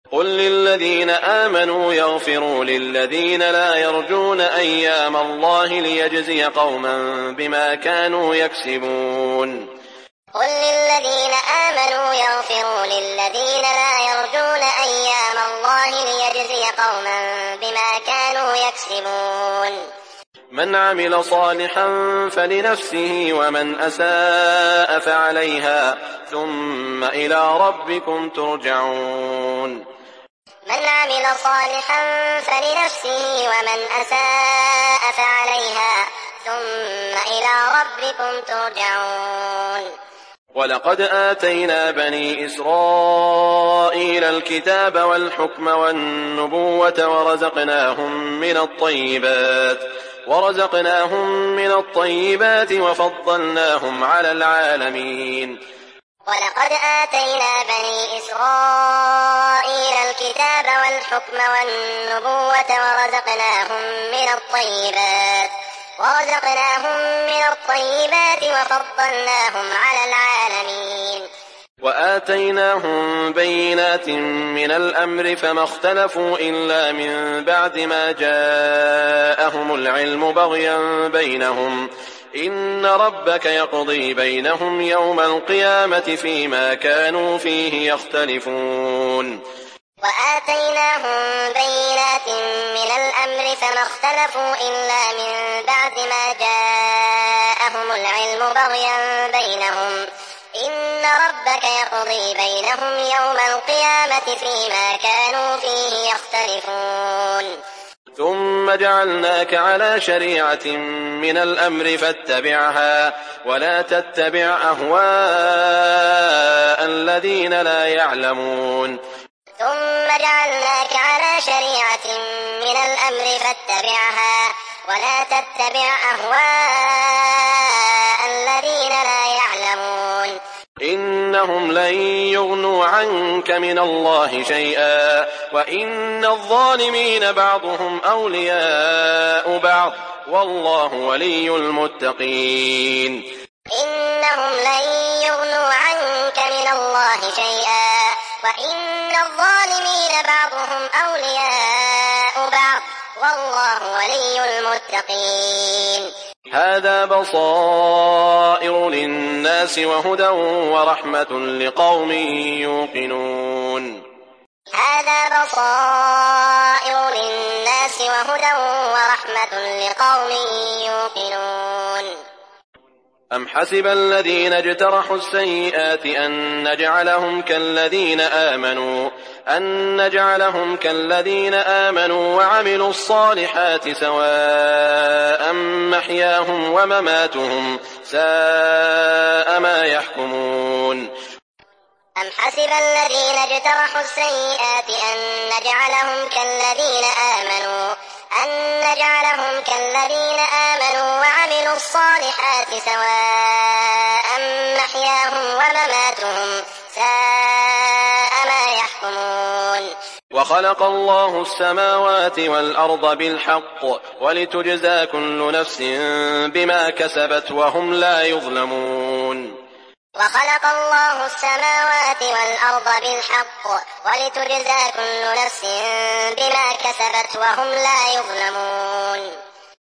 قل للذين آمنوا يغفروا للذين لا يرجون أيام الله ليجزي قوما بما كانوا يكسبون. قل للذين آمنوا يغفروا للذين لا يرجون أيام الله ليجزي قوما بما كانوا يكسبون. من عمل صالحا فلنفسه ومن أساء فعليها ثم إلى ربكم ترجعون. من عمل صالحا فلنفسه ومن أساء فعليها ثم إلى ربكم ترجعون. ولقد آتينا بني إسرائيل الكتاب والحكم والنبوة ورزقناهم من الطيبات وفضلناهم على العالمين. ولقد آتينا بني إسرائيل الكتاب والحكم والنبوة ورزقناهم من الطيبات وفضلناهم على العالمين. وآتيناهم بينات من الأمر فما اختلفوا إلا من بعد ما جاءهم العلم بغيا بينهم إن ربك يقضي بينهم يوم القيامة فيما كانوا فيه يختلفون. وآتيناهم بينات من الأمر فما اختلفوا إلا من بعد ما جاءهم العلم بغيا بينهم إن ربك يقضي بينهم يوم القيامة فيما كانوا فيه يختلفون. ثم جعلناك على شريعة من الأمر فاتبعها ولا تتبع أهواء الذين لا يعلمون. ثم جعلناك على شريعة من الأمر فاتبعها ولا تتبع أهواء الذين لا يعلمون. إنهم لن يغنوا عنك من الله شيئا وإن الظالمين بعضهم أولياء بعض والله ولي المتقين. إنهم لن يغنوا عنك من الله شيئا وإن الظالمين بعضهم أولياء بعض والله ولي المتقين. هذا بصائر للناس وهدى ورحمة لقوم يوقنون. هذا بصائر للناس وهدى ورحمة لقوم يوقنون. أم حسب الذين اجترحوا السيئات أن نجعلهم كالذين آمنوا وعملوا الصالحات سواء محياهم ومماتهم ساء ما يحكمون. أم حسب الذين اجترحوا السيئات أن نجعلهم كالذين آمنوا وعملوا الصالحات سواء محياهم ومماتهم ساء ما يحكمون. وخلق الله السماوات والأرض بالحق ولتجزى كل نفس بما كسبت وهم لا يظلمون. وخلق الله السماوات والأرض بالحق ولتجزى كل نفس بما كسبت وهم لا يظلمون.